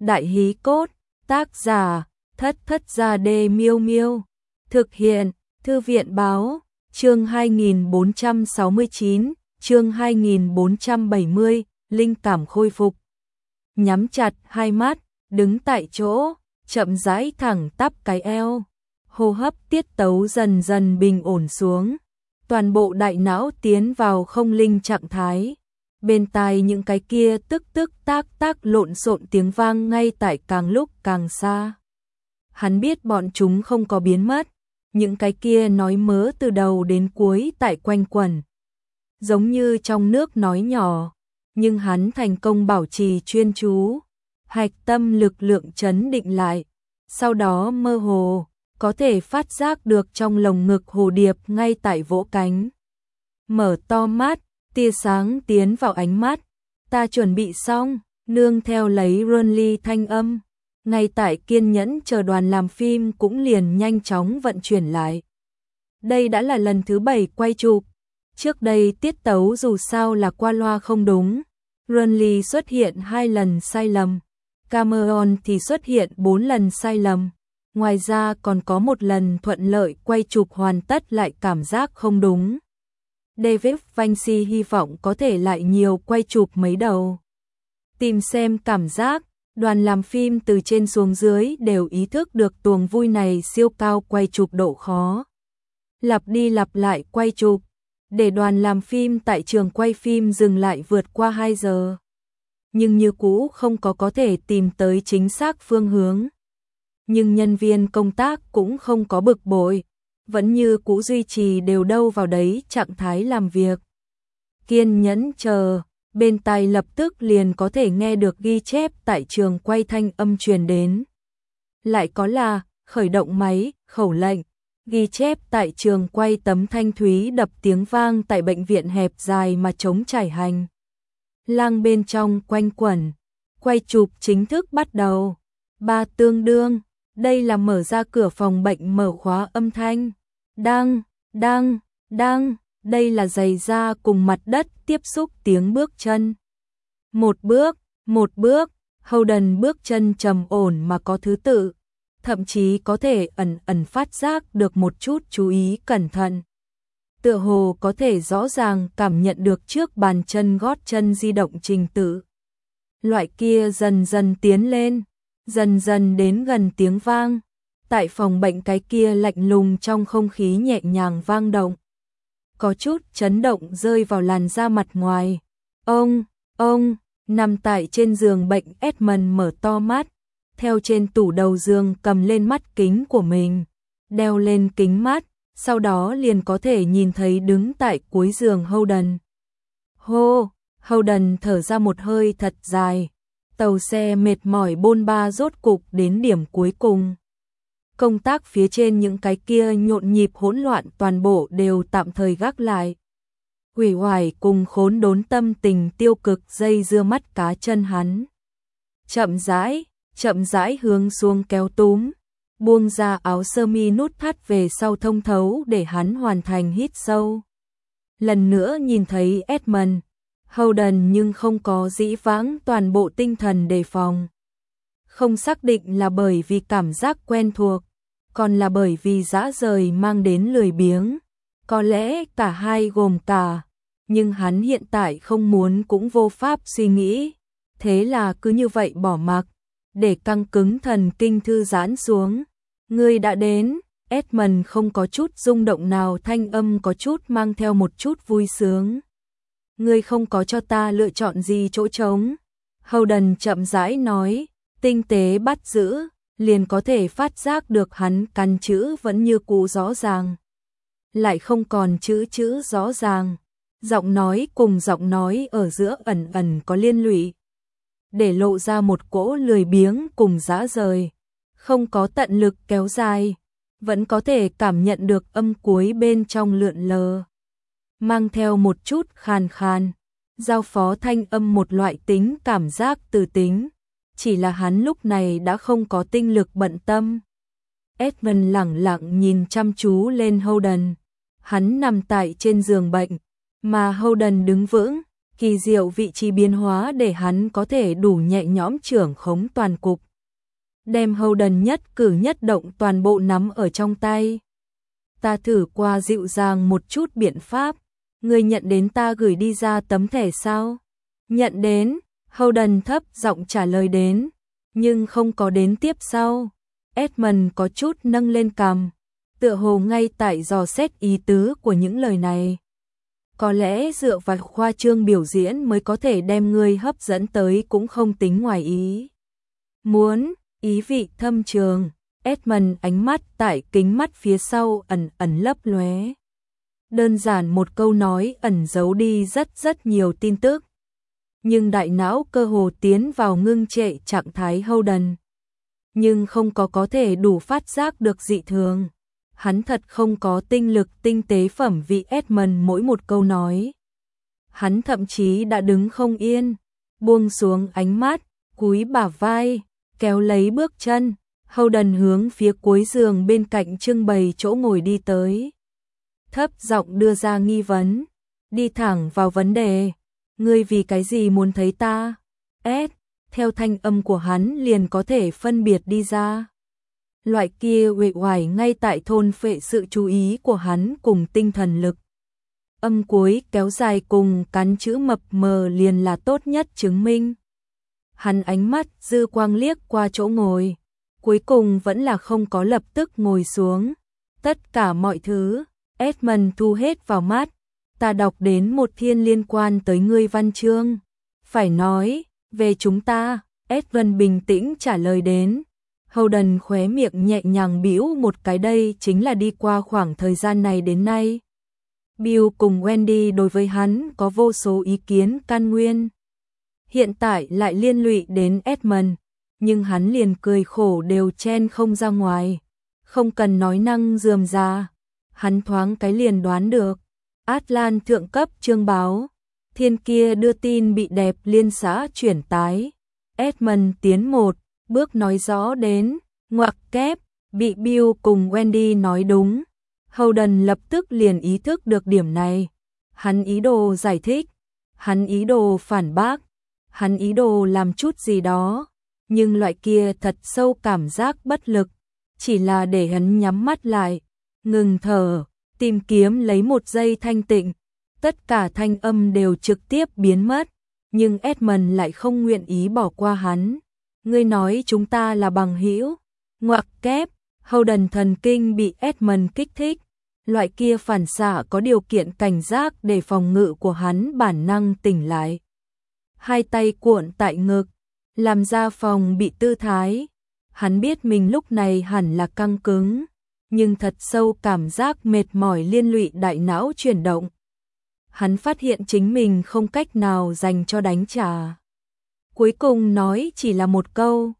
Đại hí cốt, tác giả, Thất Thất Gia Đê Miêu Miêu. Thực hiện, Thư viện báo, chương 2469, chương 2470, linh cảm khôi phục. Nhắm chặt hai mắt, đứng tại chỗ, chậm rãi thẳng tắp cái eo. Hô hấp tiết tấu dần dần bình ổn xuống. Toàn bộ đại não tiến vào không linh trạng thái. Bên tai những cái kia tức tức tác tác lộn xộn tiếng vang ngay tại càng lúc càng xa. Hắn biết bọn chúng không có biến mất. Những cái kia nói mớ từ đầu đến cuối tại quanh quẩn. Giống như trong nước nói nhỏ. Nhưng hắn thành công bảo trì chuyên chú. Hạch tâm lực lượng trấn định lại. Sau đó mơ hồ, có thể phát giác được trong lồng ngực hồ điệp ngay tại vỗ cánh. Mở to mắt, tia sáng tiến vào ánh mắt. Ta chuẩn bị xong, nương theo lấy Runly thanh âm. Ngay tại kiên nhẫn chờ đoàn làm phim cũng liền nhanh chóng vận chuyển lại. Đây đã là lần thứ 7 quay chụp. Trước đây tiết tấu dù sao là qua loa không đúng. Runly xuất hiện 2 lần sai lầm. Cameron thì xuất hiện 4 lần sai lầm. Ngoài ra còn có 1 lần thuận lợi quay chụp hoàn tất lại cảm giác không đúng. David Vinci hy vọng có thể lại nhiều quay chụp mấy đầu. Tìm xem cảm giác, đoàn làm phim từ trên xuống dưới đều ý thức được tuồng vui này siêu cao quay chụp độ khó. Lặp đi lặp lại quay chụp, để đoàn làm phim tại trường quay phim dừng lại vượt qua 2 giờ. Nhưng như cũ không có thể tìm tới chính xác phương hướng. Nhưng nhân viên công tác cũng không có bực bội, vẫn như cũ duy trì đều đâu vào đấy trạng thái làm việc. Kiên nhẫn chờ, bên tai lập tức liền có thể nghe được ghi chép tại trường quay thanh âm truyền đến. Lại có là, khởi động máy, khẩu lệnh, ghi chép tại trường quay tấm thanh thúy đập tiếng vang tại bệnh viện hẹp dài mà trống trải hành. Lang bên trong quanh quẩn, quay chụp chính thức bắt đầu. 3 tương đương, đây là mở ra cửa phòng bệnh mở khóa âm thanh. Đang, đây là giày da cùng mặt đất tiếp xúc tiếng bước chân. Một bước, Holden bước chân trầm ổn mà có thứ tự, thậm chí có thể ẩn phát giác được một chút chú ý cẩn thận. Tựa hồ có thể rõ ràng cảm nhận được trước bàn chân gót chân di động trình tự. Loại kia dần dần tiến lên, dần dần đến gần tiếng vang. Tại phòng bệnh cái kia lạnh lùng trong không khí nhẹ nhàng vang động. Có chút chấn động rơi vào làn da mặt ngoài. Ông, nằm tại trên giường bệnh Edmund mở to mắt. Theo trên tủ đầu giường cầm lên mắt kính của mình. Đeo lên kính mắt, sau đó liền có thể nhìn thấy đứng tại cuối giường Holden. Holden thở ra một hơi thật dài. Tàu xe mệt mỏi bôn ba rốt cục đến điểm cuối cùng. Công tác phía trên những cái kia nhộn nhịp hỗn loạn toàn bộ đều tạm thời gác lại. Uể oải cùng khốn đốn tâm tình tiêu cực dây dưa mắt cá chân hắn. Chậm rãi hướng xuống kéo túm, buông ra áo sơ mi nút thắt về sau thông thấu để hắn hoàn thành hít sâu. Lần nữa nhìn thấy Edmund, Holden nhưng không có dĩ vãng toàn bộ tinh thần đề phòng. Không xác định là bởi vì cảm giác quen thuộc, còn là bởi vì dã rời mang đến lười biếng. Có lẽ cả hai gồm cả, nhưng hắn hiện tại không muốn cũng vô pháp suy nghĩ. Thế là cứ như vậy bỏ mặc, để căng cứng thần kinh thư giãn xuống. Ngươi đã đến, Edmund không có chút rung động nào, thanh âm có chút mang theo một chút vui sướng. Ngươi không có cho ta lựa chọn gì chỗ trống. Holden chậm rãi nói, tinh tế bắt giữ, liền có thể phát giác được hắn căn chữ vẫn như cũ rõ ràng. Lại không còn chữ rõ ràng. Giọng nói cùng giọng nói ở giữa ẩn có liên lụy. Để lộ ra một cỗ lười biếng cùng dã rời. Không có tận lực kéo dài. Vẫn có thể cảm nhận được âm cuối bên trong lượn lờ. Mang theo một chút khàn khàn. Giao phó thanh âm một loại tính cảm giác từ tính. Chỉ là hắn lúc này đã không có tinh lực bận tâm. Edmund lẳng lặng nhìn chăm chú lên Holden. Hắn nằm tại trên giường bệnh, mà Holden đứng vững, Kỳ diệu vị trí biến hóa để hắn có thể đủ nhẹ nhõm trưởng khống toàn cục. Đem Howden nhất cử nhất động toàn bộ nắm ở trong tay. Ta thử qua dịu dàng một chút biện pháp. Ngươi nhận đến ta gửi đi ra tấm thẻ sao? Nhận đến, Howden thấp giọng trả lời đến, nhưng không có đến tiếp sau. Edmund có chút nâng lên cằm, tựa hồ ngay tại dò xét ý tứ của những lời này. Có lẽ dựa vào khoa trương biểu diễn mới có thể đem ngươi hấp dẫn tới cũng không tính ngoài ý. Muốn, ý vị thâm trường, Edmund ánh mắt tại kính mắt phía sau ẩn ẩn lấp lóe. Đơn giản một câu nói ẩn giấu đi rất nhiều tin tức. Nhưng đại não cơ hồ tiến vào ngưng trệ trạng thái Howden. Nhưng không có thể đủ phát giác được dị thường. Hắn thật không có tinh lực tinh tế phẩm vị Edmund mỗi một câu nói. Hắn thậm chí đã đứng không yên, buông xuống ánh mắt, cúi bả vai, kéo lấy bước chân. Howden hướng phía cuối giường bên cạnh trưng bày chỗ ngồi đi tới. Thấp giọng đưa ra nghi vấn, đi thẳng vào vấn đề. Ngươi vì cái gì muốn thấy ta? Theo thanh âm của hắn liền có thể phân biệt đi ra. Loại kia uể oải ngay tại thôn phệ sự chú ý của hắn cùng tinh thần lực. Âm cuối kéo dài cùng cắn chữ mập mờ liền là tốt nhất chứng minh. Hắn ánh mắt dư quang liếc qua chỗ ngồi, cuối cùng vẫn là không có lập tức ngồi xuống. Tất cả mọi thứ, Edmund thu hết vào mắt. Ta đọc đến một thiên liên quan tới ngươi văn chương. Phải nói, về chúng ta, Edmund bình tĩnh trả lời đến. Howden khóe miệng nhẹ nhàng bĩu một cái, đây chính là đi qua khoảng thời gian này đến nay. Bill cùng Wendy đối với hắn có vô số ý kiến căn nguyên. Hiện tại lại liên lụy đến Edmund, nhưng hắn liền cười khổ đều chen không ra ngoài. Không cần nói năng rườm rà, hắn thoáng cái liền đoán được. Atlan thượng cấp chương báo, thiên kia đưa tin bị đẹp liên xã chuyển tái. Edmund tiến một bước nói rõ đến, ngoặc kép, bị Bill cùng Wendy nói đúng. Howden lập tức liền ý thức được điểm này. Hắn ý đồ giải thích, hắn ý đồ phản bác, hắn ý đồ làm chút gì đó, nhưng loại kia thật sâu cảm giác bất lực, chỉ là để hắn nhắm mắt lại, ngừng thở, tìm kiếm lấy một giây thanh tịnh. Tất cả thanh âm đều trực tiếp biến mất, nhưng Edmund lại không nguyện ý bỏ qua hắn. Ngươi nói chúng ta là bằng hữu? Ngoặc kép, Howden thần kinh bị Edmund kích thích. Loại kia phản xạ có điều kiện cảnh giác để phòng ngự của hắn bản năng tỉnh lại. Hai tay cuộn tại ngực, làm ra phòng bị tư thái. Hắn biết mình lúc này hẳn là căng cứng, nhưng thật sâu cảm giác mệt mỏi liên lụy đại não chuyển động. Hắn phát hiện chính mình không cách nào dành cho đánh trả. Cuối cùng nói chỉ là một câu,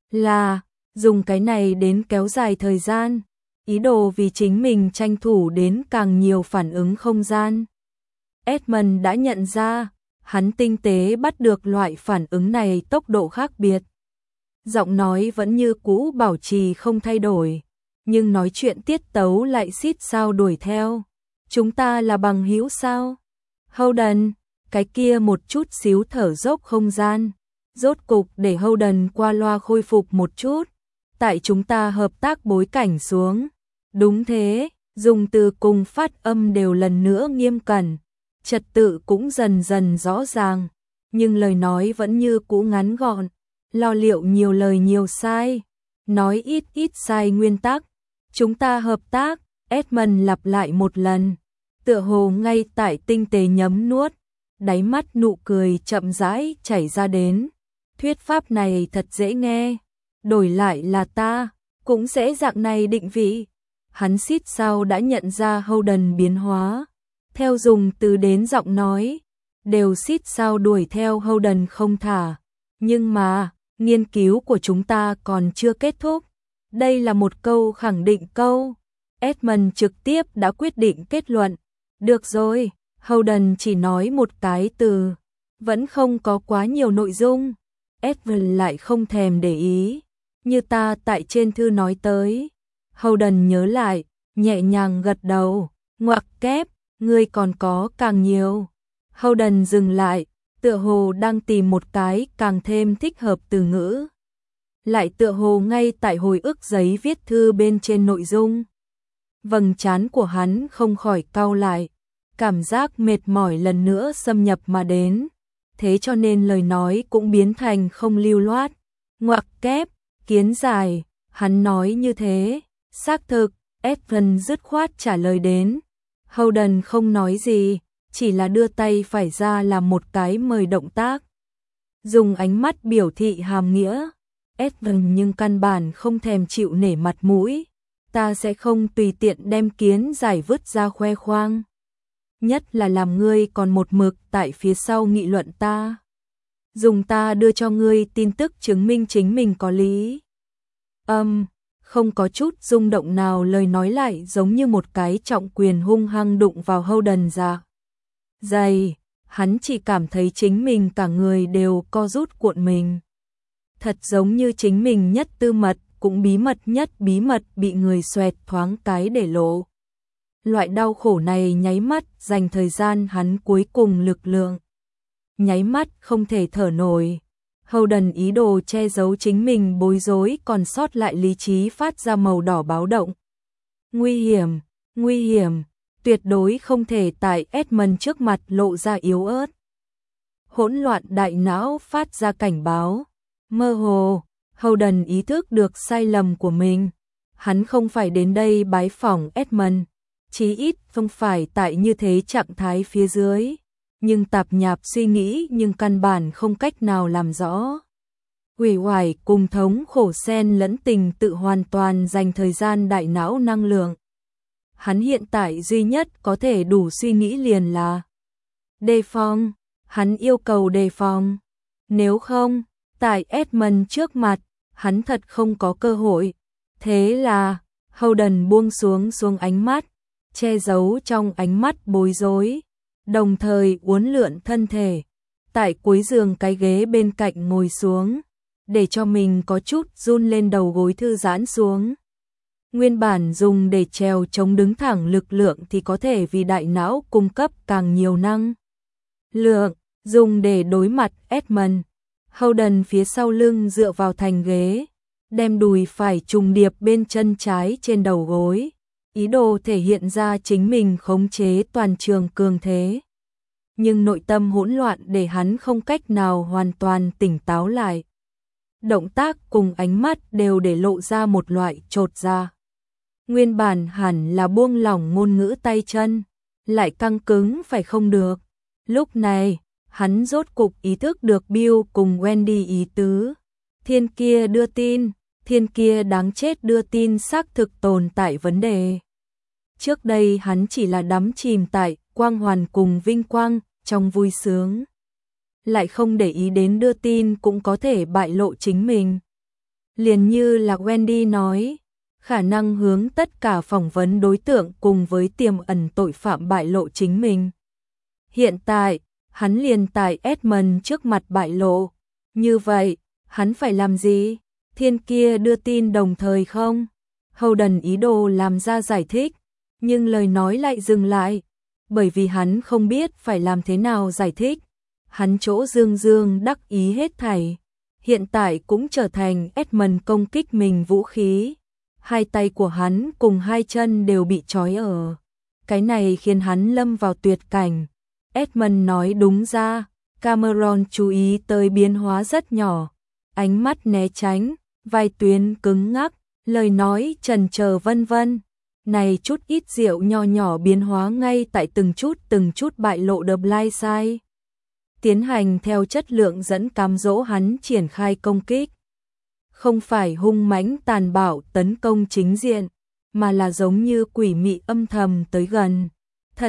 là dùng cái này đến kéo dài thời gian, ý đồ vì chính mình tranh thủ đến càng nhiều phản ứng không gian. Edmund đã nhận ra, hắn tinh tế bắt được loại phản ứng này tốc độ khác biệt. Giọng nói vẫn như cũ bảo trì không thay đổi, nhưng nói chuyện tiết tấu lại xít sao đuổi theo. Chúng ta là bằng hữu sao? Howden, cái kia một chút xíu thở dốc không gian, rốt cục để Howden qua loa khôi phục một chút. Tại chúng ta hợp tác bối cảnh xuống. Đúng thế, dùng từ cùng phát âm đều lần nữa nghiêm cẩn, trật tự cũng dần dần rõ ràng, nhưng lời nói vẫn như cũ ngắn gọn, lo liệu nhiều lời nhiều sai, nói ít sai nguyên tắc. Chúng ta hợp tác, Edmund lặp lại một lần, tựa hồ ngay tại tinh tế nhấm nuốt, đáy mắt nụ cười chậm rãi chảy ra đến. Thuyết pháp này thật dễ nghe, đổi lại là ta, cũng dễ dạng này định vị. Hắn xít sao đã nhận ra Howden biến hóa, theo dùng từ đến giọng nói, đều xít sao đuổi theo Howden không thả. Nhưng mà, nghiên cứu của chúng ta còn chưa kết thúc. Đây là một câu khẳng định câu. Edmund trực tiếp đã quyết định kết luận. Được rồi, Howden chỉ nói một cái từ, vẫn không có quá nhiều nội dung. Edmund lại không thèm để ý, như ta tại trên thư nói tới. Howden nhớ lại, nhẹ nhàng gật đầu, ngoặc kép, ngươi còn có càng nhiều. Howden dừng lại, tựa hồ đang tìm một cái càng thêm thích hợp từ ngữ. Lại tựa hồ ngay tại hồi ức giấy viết thư bên trên nội dung. Vầng trán của hắn không khỏi cau lại, cảm giác mệt mỏi lần nữa xâm nhập mà đến, thế cho nên lời nói cũng biến thành không lưu loát, ngoặc kép, kiến dài, hắn nói như thế, xác thực, Edmund dứt khoát trả lời đến. Howden không nói gì, chỉ là đưa tay phải ra làm một cái mời động tác. Dùng ánh mắt biểu thị hàm nghĩa, Edmund nhưng căn bản không thèm chịu nể mặt mũi, ta sẽ không tùy tiện đem kiến giải vứt ra khoe khoang. Nhất là làm ngươi còn một mực tại phía sau nghị luận ta. Dùng ta đưa cho ngươi tin tức chứng minh chính mình có lý. Không có chút rung động nào, lời nói lại giống như một cái trọng quyền hung hăng đụng vào Howden dạ dày, hắn chỉ cảm thấy chính mình cả người đều co rút cuộn mình. Thật giống như chính mình nhất tư mật, cũng bí mật nhất bí mật bị người xoẹt thoáng cái để lộ. Loại đau khổ này nháy mắt dành thời gian hắn cuối cùng lực lượng. Nháy mắt không thể thở nổi. Howden ý đồ che giấu chính mình bối rối còn sót lại lý trí phát ra màu đỏ báo động. Nguy hiểm, tuyệt đối không thể tại Edmund trước mặt lộ ra yếu ớt. Hỗn loạn đại não phát ra cảnh báo. Mơ hồ, Howden ý thức được sai lầm của mình. Hắn không phải đến đây bái phỏng Edmund, chí ít không phải tại như thế trạng thái phía dưới. Nhưng tạp nhạp suy nghĩ nhưng căn bản không cách nào làm rõ. Uể oải cùng thống khổ xen lẫn tình tự hoàn toàn dành thời gian đại não năng lượng. Hắn hiện tại duy nhất có thể đủ suy nghĩ liền là đề phòng, hắn yêu cầu đề phòng. Nếu không, tại Edmund trước mặt, hắn thật không có cơ hội. Thế là, Howden buông xuống ánh mắt, che giấu trong ánh mắt bối rối, đồng thời uốn lượn thân thể, tại cuối giường cái ghế bên cạnh ngồi xuống, để cho mình có chút run lên đầu gối thư giãn xuống. Nguyên bản dùng để trèo chống đứng thẳng lực lượng thì có thể vì đại não cung cấp càng nhiều năng lượng, dùng để đối mặt Edmund. Howden phía sau lưng dựa vào thành ghế, đem đùi phải trùng điệp bên chân trái trên đầu gối, ý đồ thể hiện ra chính mình khống chế toàn trường cường thế. Nhưng nội tâm hỗn loạn để hắn không cách nào hoàn toàn tỉnh táo lại. Động tác cùng ánh mắt đều để lộ ra một loại chột dạ. Nguyên bản hẳn là buông lỏng ngôn ngữ tay chân, lại căng cứng phải không được. Lúc này, hắn rốt cục ý thức được Bill cùng Wendy ý tứ. Thiên kia đưa tin, thiên kia đáng chết đưa tin xác thực tồn tại vấn đề. Trước đây hắn chỉ là đắm chìm tại quang hoàn cùng vinh quang, trong vui sướng. Lại không để ý đến đưa tin cũng có thể bại lộ chính mình. Liền như là Wendy nói, khả năng hướng tất cả phỏng vấn đối tượng cùng với tiềm ẩn tội phạm bại lộ chính mình. Hiện tại, hắn liền tại Edmund trước mặt bại lộ. Như vậy, hắn phải làm gì? Thiên kia đưa tin đồng thời không? Howden ý đồ làm ra giải thích, nhưng lời nói lại dừng lại, bởi vì hắn không biết phải làm thế nào giải thích. Hắn chỗ dương đắc ý hết thảy, hiện tại cũng trở thành Edmund công kích mình vũ khí. Hai tay của hắn cùng hai chân đều bị trói ở. Cái này khiến hắn lâm vào tuyệt cảnh. Edmund nói đúng ra, Cameron chú ý tới biến hóa rất nhỏ. Ánh mắt né tránh, vai tuyến cứng ngắc, lời nói chần chờ vân vân. Này chút ít rượu nho nhỏ biến hóa ngay tại từng chút bại lộ The Blind Side. Tiến hành theo chất lượng dẫn cám dỗ hắn triển khai công kích. Không phải hung mãnh tàn bạo tấn công chính diện, mà là giống như quỷ mị âm thầm tới gần. Thật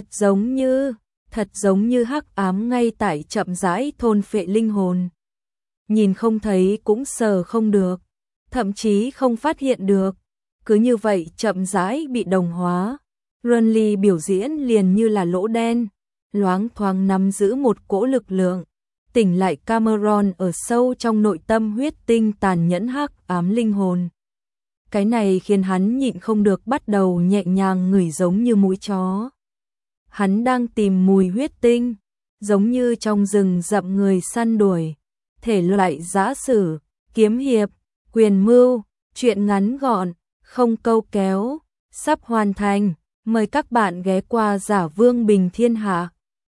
giống như hắc ám ngay tại chậm rãi thôn phệ linh hồn. Nhìn không thấy cũng sờ không được, thậm chí không phát hiện được. Cứ như vậy chậm rãi bị đồng hóa. Runley biểu diễn liền như là lỗ đen, loáng thoáng nắm giữ một cỗ lực lượng, tỉnh lại Cameron ở sâu trong nội tâm huyết tinh tàn nhẫn hắc ám linh hồn. Cái này khiến hắn nhịn không được bắt đầu nhẹ nhàng ngửi giống như mũi chó. Hắn đang tìm mùi huyết tinh, giống như trong rừng rậm người săn đuổi. Thể loại giã sử, kiếm hiệp, quyền mưu, truyện ngắn gọn, không câu kéo, sắp hoàn thành. Mời các bạn ghé qua Giả Vương Bình Thiên Hạ.